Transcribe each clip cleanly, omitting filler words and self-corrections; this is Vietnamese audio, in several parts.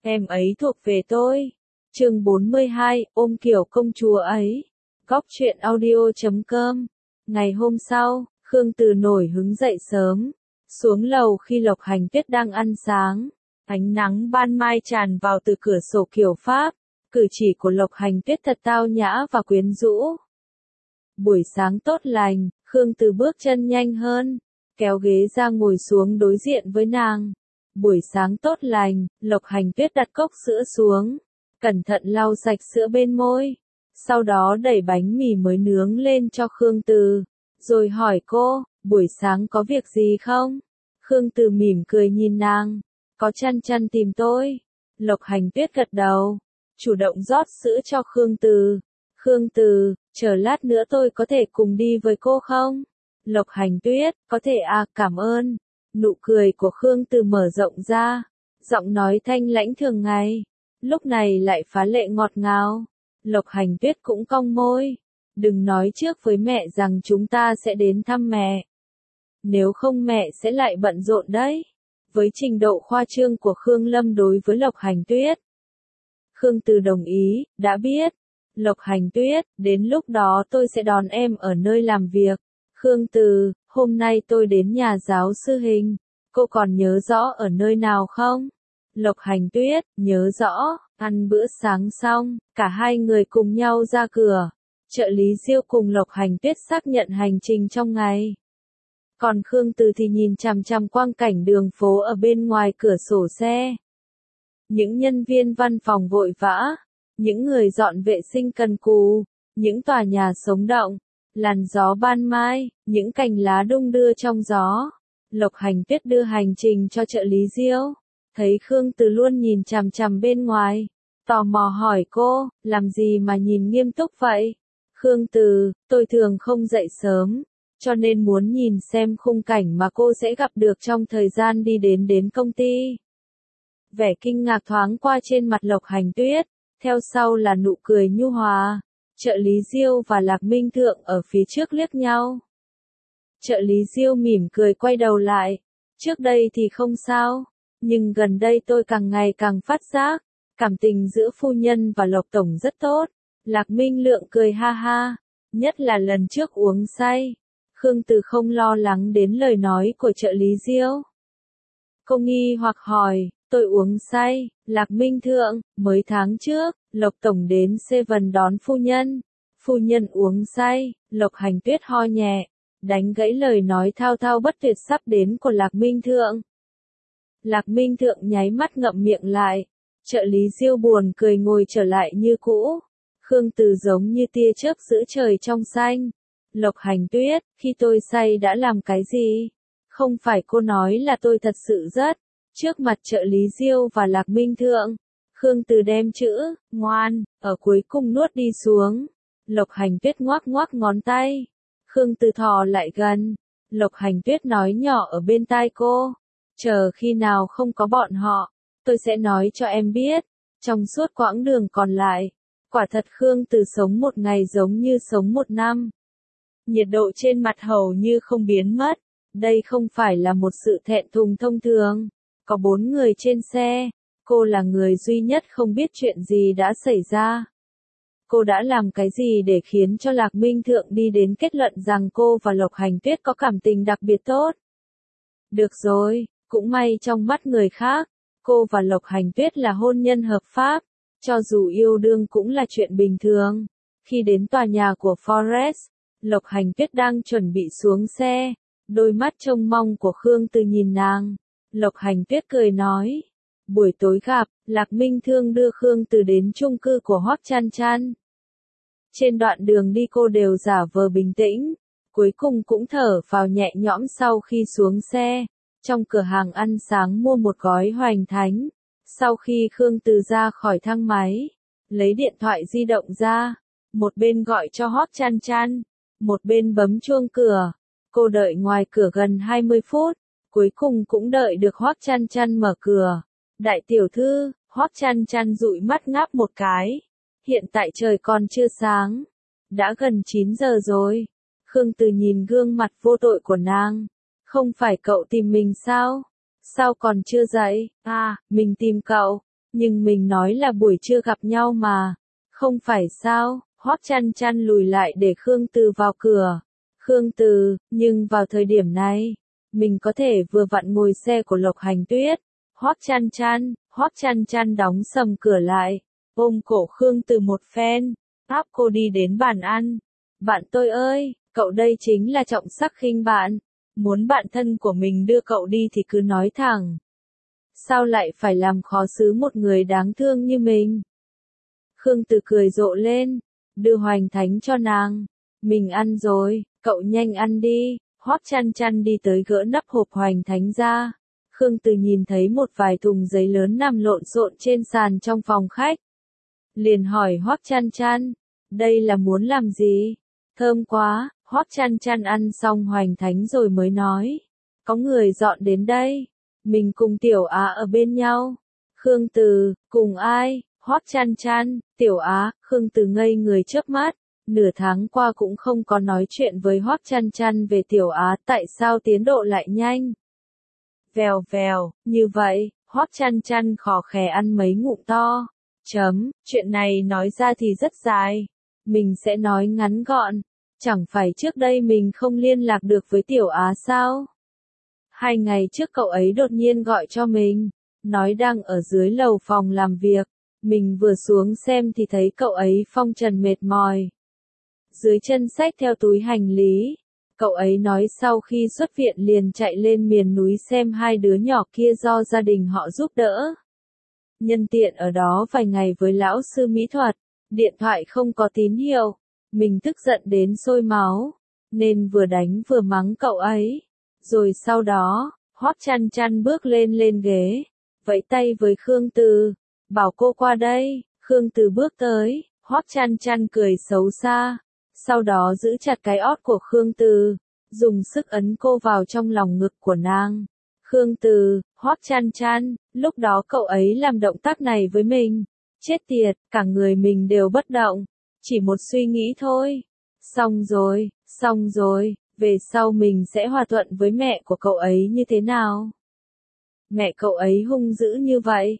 Em ấy thuộc về tôi. Chương 42, ôm kiểu công chúa ấy. Góc truyện audio.com. Ngày hôm sau, Khương Từ nổi hứng dậy sớm, xuống lầu khi Lộc Hành Tuyết đang ăn sáng. Ánh nắng ban mai tràn vào từ cửa sổ kiểu Pháp, cử chỉ của Lộc Hành Tuyết thật tao nhã và quyến rũ. Buổi sáng tốt lành, Khương Từ bước chân nhanh hơn, kéo ghế ra ngồi xuống đối diện với nàng. Buổi sáng tốt lành, Lộc Hành Tuyết đặt cốc sữa xuống, cẩn thận lau sạch sữa bên môi, sau đó đẩy bánh mì mới nướng lên cho Khương Từ, rồi hỏi cô, buổi sáng có việc gì không? Khương Từ mỉm cười nhìn nàng, có chăn tìm tôi. Lộc Hành Tuyết gật đầu, chủ động rót sữa cho Khương Từ. Khương Từ, chờ lát nữa tôi có thể cùng đi với cô không? Lộc Hành Tuyết, có thể à, cảm ơn. Nụ cười của Khương Từ mở rộng ra, giọng nói thanh lãnh thường ngày, lúc này lại phá lệ ngọt ngào. Lộc Hành Tuyết cũng cong môi, đừng nói trước với mẹ rằng chúng ta sẽ đến thăm mẹ. Nếu không mẹ sẽ lại bận rộn đấy. Với trình độ khoa trương của Khương Lâm đối với Lộc Hành Tuyết, Khương Từ đồng ý, đã biết. Lộc Hành Tuyết, đến lúc đó tôi sẽ đón em ở nơi làm việc. Khương Từ, hôm nay tôi đến nhà giáo sư Hình, cô còn nhớ rõ ở nơi nào không? Lộc Hành Tuyết, nhớ rõ. Ăn bữa sáng xong, cả hai người cùng nhau ra cửa. Trợ lý Diêu cùng Lộc Hành Tuyết xác nhận hành trình trong ngày. Còn Khương Từ thì nhìn chằm chằm quang cảnh đường phố ở bên ngoài cửa sổ xe. Những nhân viên văn phòng vội vã, những người dọn vệ sinh cần cù, những tòa nhà sống động, làn gió ban mai, những cành lá đung đưa trong gió. Lộc Hành Tuyết đưa hành trình cho trợ lý Diêu, thấy Khương Từ luôn nhìn chằm chằm bên ngoài, tò mò hỏi cô, làm gì mà nhìn nghiêm túc vậy? Khương Từ, tôi thường không dậy sớm, cho nên muốn nhìn xem khung cảnh mà cô sẽ gặp được trong thời gian đi đến công ty. Vẻ kinh ngạc thoáng qua trên mặt Lộc Hành Tuyết, theo sau là nụ cười nhu hòa. Trợ lý Diêu và Lạc Minh Thượng ở phía trước liếc nhau. Trợ lý Diêu mỉm cười quay đầu lại. Trước đây thì không sao, nhưng gần đây tôi càng ngày càng phát giác, cảm tình giữa phu nhân và Lộc Tổng rất tốt. Lạc Minh Lượng cười ha ha, nhất là lần trước uống say. Khương Từ không lo lắng đến lời nói của trợ lý Diêu. Cô nghi hoặc hỏi, tôi uống say? Lạc Minh Thượng, mới tháng trước, Lộc Tổng đến Seven đón phu nhân uống say. Lộc Hành Tuyết ho nhẹ, đánh gãy lời nói thao thao bất tuyệt sắp đến của Lạc Minh Thượng. Lạc Minh Thượng nháy mắt ngậm miệng lại, trợ lý Diêu buồn cười ngồi trở lại như cũ. Khương Từ giống như tia chớp giữa trời trong xanh. Lộc Hành Tuyết, khi tôi say đã làm cái gì? Không phải cô nói là tôi thật sự rất. Trước mặt trợ lý Diêu và Lạc Minh Thượng, Khương Từ đem chữ ngoan ở cuối cùng nuốt đi xuống. Lộc Hành Tuyết ngoắc ngoắc ngón tay. Khương Từ thò lại gần. Lộc Hành Tuyết nói nhỏ ở bên tai cô, chờ khi nào không có bọn họ, tôi sẽ nói cho em biết. Trong suốt quãng đường còn lại, quả thật Khương Từ sống một ngày giống như sống một năm. Nhiệt độ trên mặt hầu như không biến mất. Đây không phải là một sự thẹn thùng thông thường. Có 4 người trên xe, cô là người duy nhất không biết chuyện gì đã xảy ra. Cô đã làm cái gì để khiến cho Lạc Minh Thượng đi đến kết luận rằng cô và Lộc Hành Tuyết có cảm tình đặc biệt tốt? Được rồi, cũng may trong mắt người khác, cô và Lộc Hành Tuyết là hôn nhân hợp pháp, cho dù yêu đương cũng là chuyện bình thường. Khi đến tòa nhà của Forest, Lộc Hành Tuyết đang chuẩn bị xuống xe, đôi mắt trông mong của Khương Từ nhìn nàng. Lộc Hành Tuyết cười nói, buổi tối gặp, Lạc Minh Thương đưa Khương Từ đến chung cư của Hoắc Chăn Chăn. Trên đoạn đường đi cô đều giả vờ bình tĩnh, cuối cùng cũng thở phào nhẹ nhõm sau khi xuống xe. Trong cửa hàng ăn sáng mua một gói hoành thánh. Sau khi Khương Từ ra khỏi thang máy, lấy điện thoại di động ra, một bên gọi cho Hoắc Chăn Chăn, một bên bấm chuông cửa. Cô đợi ngoài cửa gần 20 phút. Cuối cùng cũng đợi được Hoắc Chăn Chăn mở cửa. Đại tiểu thư, Hoắc Chăn Chăn dụi mắt ngáp một cái. Hiện tại trời còn chưa sáng. Đã gần 9 giờ rồi. Khương Từ nhìn gương mặt vô tội của nàng. Không phải cậu tìm mình sao? Sao còn chưa dậy? À, mình tìm cậu. Nhưng mình nói là buổi trưa gặp nhau mà. Không phải sao, Hoắc Chăn Chăn lùi lại để Khương Từ vào cửa. Khương Từ, nhưng vào thời điểm này, mình có thể vừa vặn ngồi xe của Lộc Hành Tuyết. Hoắc Chăn Chăn đóng sầm cửa lại, ôm cổ Khương Từ một phen, áp cô đi đến bàn ăn. Bạn tôi ơi, cậu đây chính là Trọng Sắc Khinh bạn. Muốn bạn thân của mình đưa cậu đi thì cứ nói thẳng. Sao lại phải làm khó xử một người đáng thương như mình? Khương Từ cười rộ lên, đưa Hoành Thánh cho nàng. Mình ăn rồi, cậu nhanh ăn đi. Hoắc Chăn Chăn đi tới gỡ nắp hộp Hoành Thánh ra. Khương Từ nhìn thấy một vài thùng giấy lớn nằm lộn xộn trên sàn trong phòng khách. Liền hỏi Hoắc Chăn Chăn, đây là muốn làm gì? Thơm quá, Hoắc Chăn Chăn ăn xong Hoành Thánh rồi mới nói. Có người dọn đến đây. Mình cùng Tiểu Á ở bên nhau. Khương Từ, cùng ai? Hoắc Chăn Chăn, Tiểu Á. Khương Từ ngây người chớp mắt. Nửa tháng qua cũng không có nói chuyện với Hoắc Chăn Chăn về Tiểu Á, tại sao tiến độ lại nhanh? Vèo vèo, như vậy, Hoắc Chăn Chăn khò khè ăn mấy ngụm to. Chuyện này nói ra thì rất dài. Mình sẽ nói ngắn gọn. Chẳng phải trước đây mình không liên lạc được với Tiểu Á sao? 2 ngày trước cậu ấy đột nhiên gọi cho mình, nói đang ở dưới lầu phòng làm việc. Mình vừa xuống xem thì thấy cậu ấy phong trần mệt mỏi. Dưới chân xách theo túi hành lý. Cậu ấy nói sau khi xuất viện liền chạy lên miền núi xem 2 đứa nhỏ kia do gia đình họ giúp đỡ. Nhân tiện ở đó vài ngày với lão sư mỹ thuật, điện thoại không có tín hiệu. Mình tức giận đến sôi máu, nên vừa đánh vừa mắng cậu ấy. Rồi sau đó, Hoắc Chăn Chăn bước lên ghế, vẫy tay với Khương Từ, bảo cô qua đây. Khương Từ bước tới, Hoắc Chăn Chăn cười xấu xa, sau đó giữ chặt cái ót của Khương Từ, dùng sức ấn cô vào trong lòng ngực của nàng. Khương Từ, Hoắc Chăn Chăn, lúc đó cậu ấy làm động tác này với mình. Chết tiệt, cả người mình đều bất động, chỉ một suy nghĩ thôi. Xong rồi, về sau mình sẽ hòa thuận với mẹ của cậu ấy như thế nào? Mẹ cậu ấy hung dữ như vậy.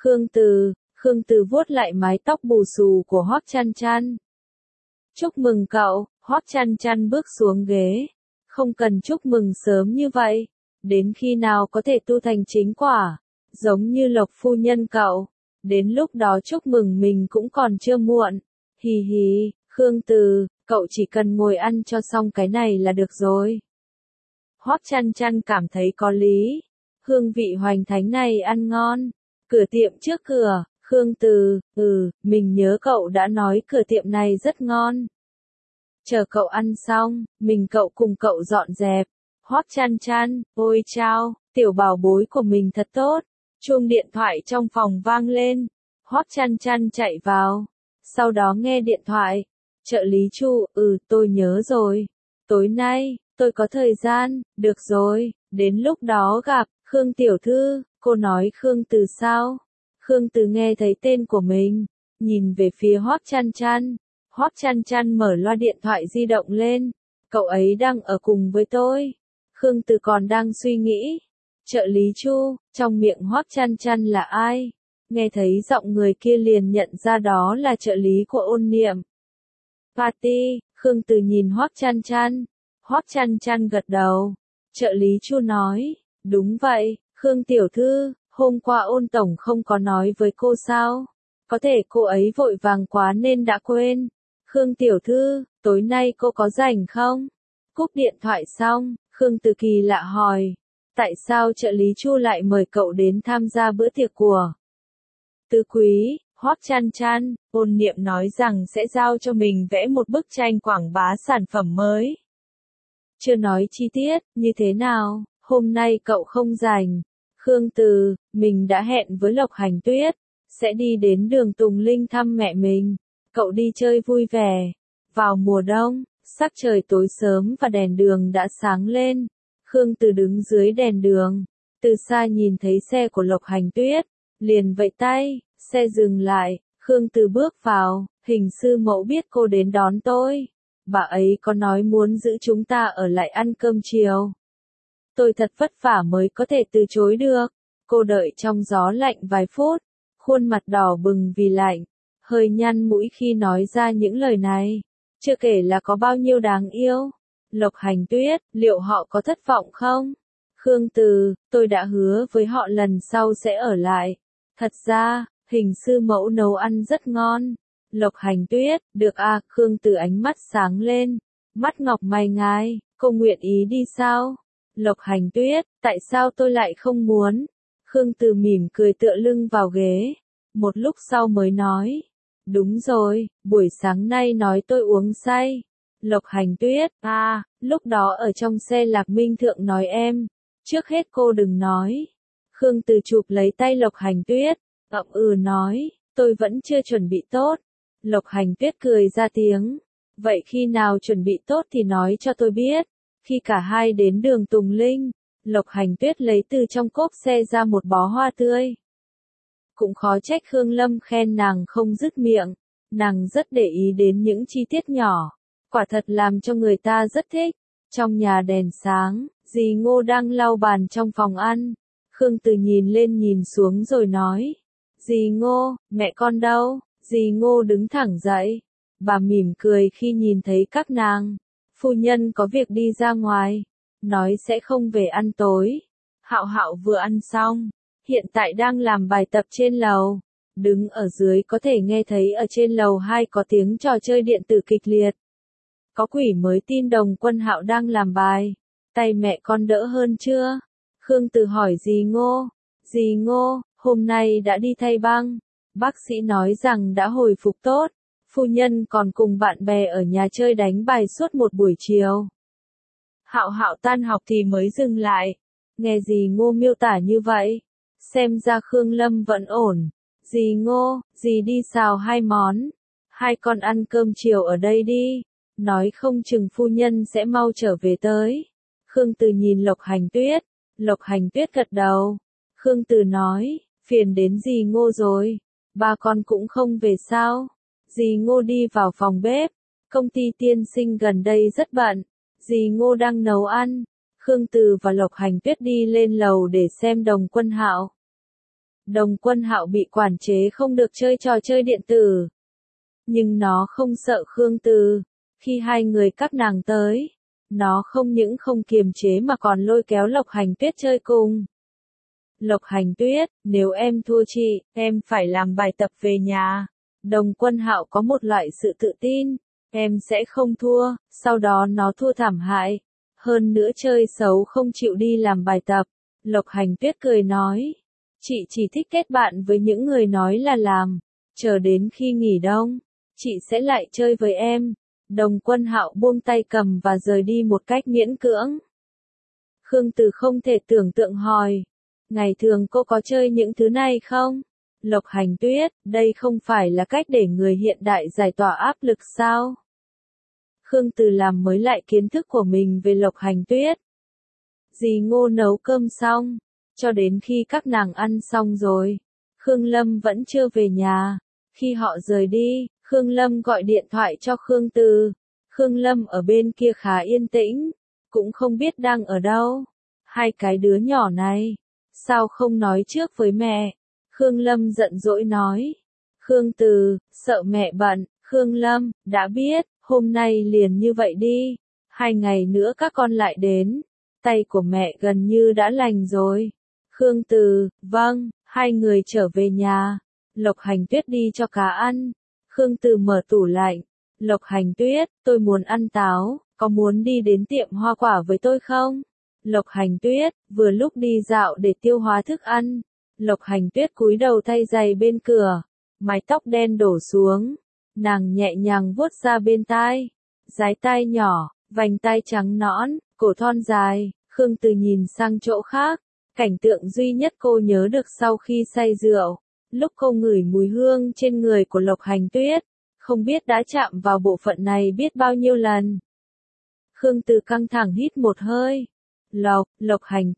Khương Từ vuốt lại mái tóc bù xù của Hoắc Chăn Chăn. Chúc mừng cậu, Hoắc Chăn Chăn bước xuống ghế. Không cần chúc mừng sớm như vậy. Đến khi nào có thể tu thành chính quả, giống như Lộc phu nhân cậu. Đến lúc đó chúc mừng mình cũng còn chưa muộn. Hì hì, Khương Từ, cậu chỉ cần ngồi ăn cho xong cái này là được rồi. Hoắc Chăn Chăn cảm thấy có lý. Hương vị Hoành Thánh này ăn ngon. Cửa tiệm trước cửa, Khương Từ, mình nhớ cậu đã nói cửa tiệm này rất ngon. Chờ cậu ăn xong, cậu cùng cậu dọn dẹp. Hoắc Chăn Chăn, ôi chao, tiểu bảo bối của mình thật tốt. Chuông điện thoại trong phòng vang lên. Hoắc Chăn Chăn chạy vào. Sau đó nghe điện thoại. Trợ lý Chu, tôi nhớ rồi. Tối nay, tôi có thời gian, được rồi, đến lúc đó gặp. Khương tiểu thư, cô nói Khương Từ sao? Khương Từ nghe thấy tên của mình, nhìn về phía Hoắc Chăn Chăn. Hoắc Chăn Chăn mở loa điện thoại di động lên. Cậu ấy đang ở cùng với tôi. Khương Từ còn đang suy nghĩ. Trợ lý Chu, trong miệng Hoắc Chăn Chăn là ai? Nghe thấy giọng người kia liền nhận ra đó là trợ lý của Ôn Niệm. Party, Khương Từ nhìn Hoắc Chăn Chăn. Hoắc Chăn Chăn gật đầu. Trợ lý Chu nói, đúng vậy, Khương tiểu thư, hôm qua Ôn tổng không có nói với cô sao? Có thể cô ấy vội vàng quá nên đã quên. Khương tiểu thư, tối nay cô có rảnh không? Cúp điện thoại xong, Khương Từ kỳ lạ hỏi, tại sao trợ lý Chu lại mời cậu đến tham gia bữa tiệc của Tứ Quý? Hoắc Chăn Chăn, Ôn Niệm nói rằng sẽ giao cho mình vẽ một bức tranh quảng bá sản phẩm mới. Chưa nói chi tiết, như thế nào, hôm nay cậu không rảnh. Khương Từ, mình đã hẹn với Lộc Hành Tuyết, sẽ đi đến đường Tùng Linh thăm mẹ mình. Cậu đi chơi vui vẻ. Vào mùa đông, sắc trời tối sớm và đèn đường đã sáng lên. Khương Từ đứng dưới đèn đường, từ xa nhìn thấy xe của Lộc Hành Tuyết, liền vẫy tay, xe dừng lại. Khương Từ bước vào, hình sư mẫu biết cô đến đón tôi. Bà ấy có nói muốn giữ chúng ta ở lại ăn cơm chiều. Tôi thật vất vả mới có thể từ chối được. Cô đợi trong gió lạnh vài phút. khuôn mặt đỏ bừng vì lạnh, hơi nhăn mũi khi nói ra những lời này. Chưa kể là có bao nhiêu đáng yêu. Lộc Hành Tuyết, liệu họ có thất vọng không? Khương Từ, tôi đã hứa với họ lần sau sẽ ở lại. Thật ra, hình sư mẫu nấu ăn rất ngon. Lộc Hành Tuyết, được à, Khương Từ ánh mắt sáng lên. Mắt ngọc mày ngài, cô nguyện ý đi sao? Lộc Hành Tuyết, tại sao tôi lại không muốn? Khương Từ mỉm cười tựa lưng vào ghế. Một lúc sau mới nói. Đúng rồi, buổi sáng nay nói tôi uống say. Lộc Hành Tuyết, à, lúc đó ở trong xe Lạc Minh Thượng nói em. Trước hết cô đừng nói. Khương Từ chụp lấy tay Lộc Hành Tuyết, nói, tôi vẫn chưa chuẩn bị tốt. Lộc Hành Tuyết cười ra tiếng. Vậy khi nào chuẩn bị tốt thì nói cho tôi biết. Khi cả hai đến đường Tùng Linh, Lộc Hành Tuyết lấy từ trong cốp xe ra một bó hoa tươi. Cũng khó trách Khương Lâm khen nàng không dứt miệng. Nàng rất để ý đến những chi tiết nhỏ. Quả thật làm cho người ta rất thích. Trong nhà đèn sáng, dì Ngô đang lau bàn trong phòng ăn. Khương Từ nhìn lên nhìn xuống rồi nói. Dì Ngô, mẹ con đâu? Dì Ngô đứng thẳng dậy. Bà mỉm cười khi nhìn thấy các nàng. Phu nhân có việc đi ra ngoài. Nói sẽ không về ăn tối. Hạo Hạo vừa ăn xong. Hiện tại đang làm bài tập trên lầu. Đứng ở dưới có thể nghe thấy ở trên lầu 2 có tiếng trò chơi điện tử kịch liệt. Có quỷ mới tin Đồng Quân Hạo đang làm bài. Tay mẹ con đỡ hơn chưa? Khương Từ hỏi dì Ngô. Dì Ngô, hôm nay đã đi thay băng. Bác sĩ nói rằng đã hồi phục tốt. Phu nhân còn cùng bạn bè ở nhà chơi đánh bài suốt một buổi chiều. Hạo Hạo tan học thì mới dừng lại. Nghe dì Ngô miêu tả như vậy. Xem ra Khương Lâm vẫn ổn. Dì Ngô, dì đi xào 2 món. Hai con ăn cơm chiều ở đây đi. Nói không chừng phu nhân sẽ mau trở về tới. Khương Từ nhìn Lộc Hành Tuyết. Lộc Hành Tuyết gật đầu. Khương Từ nói, phiền đến dì Ngô rồi. Ba con cũng không về sao? Dì Ngô đi vào phòng bếp. Công ty tiên sinh gần đây rất bận. Dì Ngô đang nấu ăn. Khương Từ và Lộc Hành Tuyết đi lên lầu để xem Đồng Quân Hạo. Đồng Quân Hạo bị quản chế không được chơi trò chơi điện tử. Nhưng nó không sợ Khương Từ. Khi hai người các nàng tới, nó không những không kiềm chế mà còn lôi kéo Lộc Hành Tuyết chơi cùng. Lộc Hành Tuyết, nếu em thua chị, em phải làm bài tập về nhà. Đồng Quân Hạo có một loại sự tự tin, em sẽ không thua, sau đó nó thua thảm hại. Hơn nữa chơi xấu không chịu đi làm bài tập. Lộc Hành Tuyết cười nói, chị chỉ thích kết bạn với những người nói là làm. Chờ đến khi nghỉ đông, chị sẽ lại chơi với em. Đồng Quân Hạo buông tay cầm và rời đi một cách miễn cưỡng. Khương Từ không thể tưởng tượng hỏi. Ngày thường cô có chơi những thứ này không? Lộc Hành Tuyết, đây không phải là cách để người hiện đại giải tỏa áp lực sao? Khương Từ làm mới lại kiến thức của mình về Lộc Hành Tuyết. Dì Ngô nấu cơm xong, cho đến khi các nàng ăn xong rồi, Khương Lâm vẫn chưa về nhà. Khi họ rời đi, Khương Lâm gọi điện thoại cho Khương Từ. Khương Lâm ở bên kia khá yên tĩnh, cũng không biết đang ở đâu. Hai cái đứa nhỏ này, sao không nói trước với mẹ? Khương Lâm giận dỗi nói. Khương Từ, sợ mẹ bận. Khương Lâm, đã biết, hôm nay liền như vậy đi. 2 ngày nữa các con lại đến. Tay của mẹ gần như đã lành rồi. Khương Từ, vâng, hai người trở về nhà. Lộc Hành Tuyết đi cho cá ăn. Khương Từ mở tủ lạnh. Lộc Hành Tuyết, tôi muốn ăn táo, có muốn đi đến tiệm hoa quả với tôi không? Lộc Hành Tuyết, vừa lúc đi dạo để tiêu hóa thức ăn. Lộc Hành Tuyết cúi đầu thay giày bên cửa. Mái tóc đen đổ xuống. Nàng nhẹ nhàng vuốt ra bên tai. Dái tai nhỏ, vành tai trắng nõn, cổ thon dài. Khương Từ nhìn sang chỗ khác. Cảnh tượng duy nhất cô nhớ được sau khi say rượu. Lúc cô ngửi mùi hương trên người của Lộc Hành Tuyết. Không biết đã chạm vào bộ phận này biết bao nhiêu lần. Khương Từ căng thẳng hít một hơi. Lộc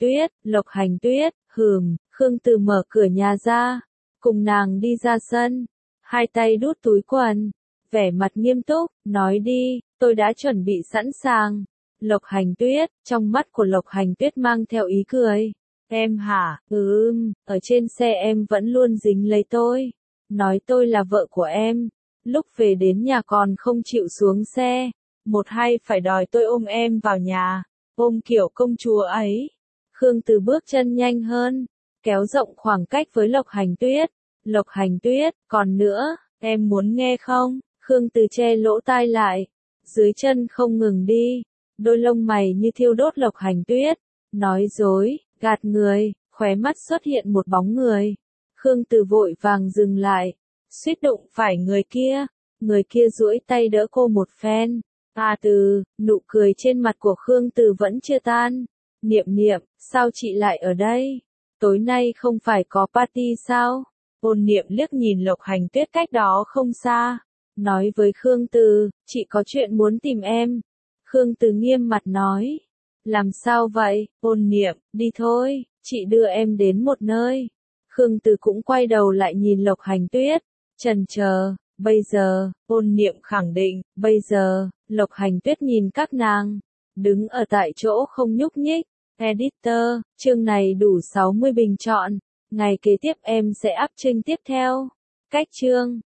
Hành Tuyết, Khương Từ mở cửa nhà ra. Cùng nàng đi ra sân. Hai tay đút túi quần. Vẻ mặt nghiêm túc, nói đi, tôi đã chuẩn bị sẵn sàng. Lộc Hành Tuyết, trong mắt của Lộc Hành Tuyết mang theo ý cười. Em hả? Ở trên xe em vẫn luôn dính lấy tôi. Nói tôi là vợ của em. Lúc về đến nhà còn không chịu xuống xe. Một hay phải đòi tôi ôm em vào nhà. Ôm kiểu công chúa ấy. Khương Từ bước chân nhanh hơn. Kéo rộng khoảng cách với Lộc Hành Tuyết. Lộc Hành Tuyết, còn nữa, em muốn nghe không? Khương Từ che lỗ tai lại. Dưới chân không ngừng đi. Đôi lông mày như thiêu đốt Lộc Hành Tuyết. Nói dối, gạt người, khóe mắt xuất hiện một bóng người. Khương Từ vội vàng dừng lại, suýt đụng phải người kia. Người kia duỗi tay đỡ cô một phen. Từ, nụ cười trên mặt của Khương Từ vẫn chưa tan. Niệm Niệm, sao chị lại ở đây? Tối nay không phải có party sao? Ôn Niệm liếc nhìn Lộc Hành Tuyết cách đó không xa. Nói với Khương Từ, chị có chuyện muốn tìm em. Khương Từ nghiêm mặt nói. Làm sao vậy? Ôn Niệm, đi thôi, chị đưa em đến một nơi. Khương Từ cũng quay đầu lại nhìn Lộc Hành Tuyết. Chần chờ, bây giờ, Ôn Niệm khẳng định, bây giờ, Lộc Hành Tuyết nhìn các nàng. Đứng ở tại chỗ không nhúc nhích. Editor, chương này đủ 60 bình chọn. Ngày kế tiếp em sẽ up chương tiếp theo. Cách chương